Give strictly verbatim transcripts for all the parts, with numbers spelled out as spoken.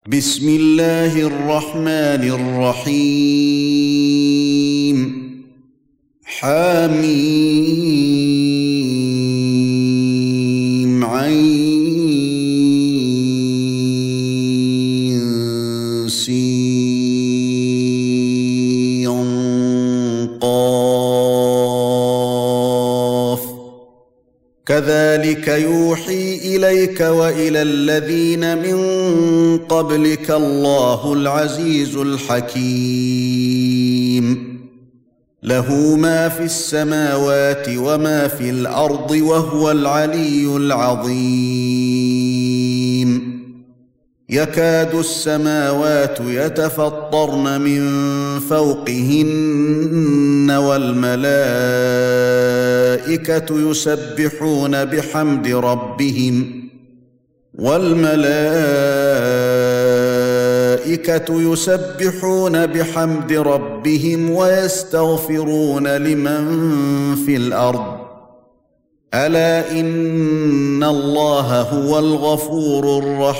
بسم الله الرحمن الرحيم حميم عين سين قاف كذلك يوحي إليك وإلى الذين من قبلك الله العزيز الحكيم له ما في السماوات وما في الأرض وهو العلي العظيم يكاد السماوات يتفطرن من فوقهن والملائكة يسبحون بحمد ربهم والملائكة يسبحون بحمد ربهم ويستغفرون لمن في الأرض ألا إن الله هو الغفور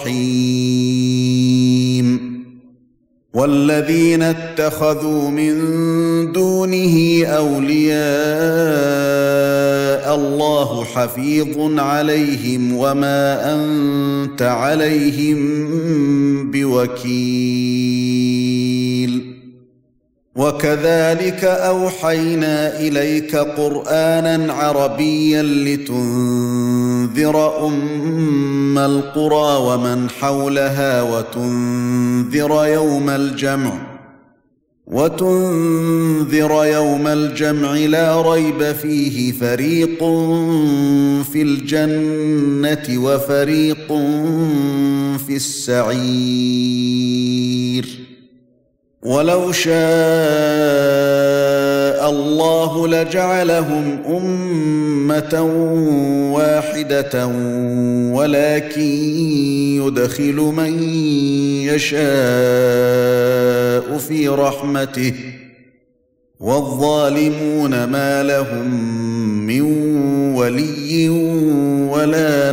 الرحيم والذين اتخذوا من دونه أولياء الله حفيظ عليهم وما أنت عليهم بوكيل وكذلك أوحينا إليك قرآنا عربيا لتنذر أم القرى ومن حولها وتنذر يوم الجمع وتنذر يوم الجمع لا ريب فيه فريق في الجنة وفريق في السعير ولو شاء الله لجعلهم أمة واحدة ولكن يدخل من يشاء في رحمته والظالمون ما لهم من ولي ولا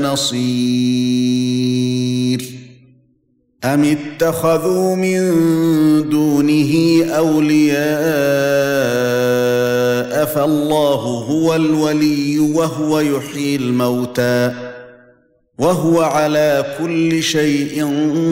نصير أم اتخذوا من دونه أولياء فالله هو الولي وهو يحيي الموتى وهو على كل شيء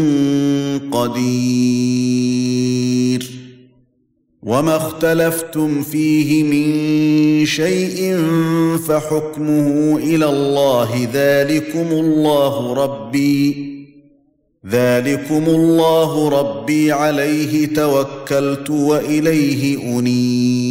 قدير وما اختلفتم فيه من شيء فحكمه إلى الله ذلكم الله ربي ذلكم الله ربي عليه توكلت وإليه أنيب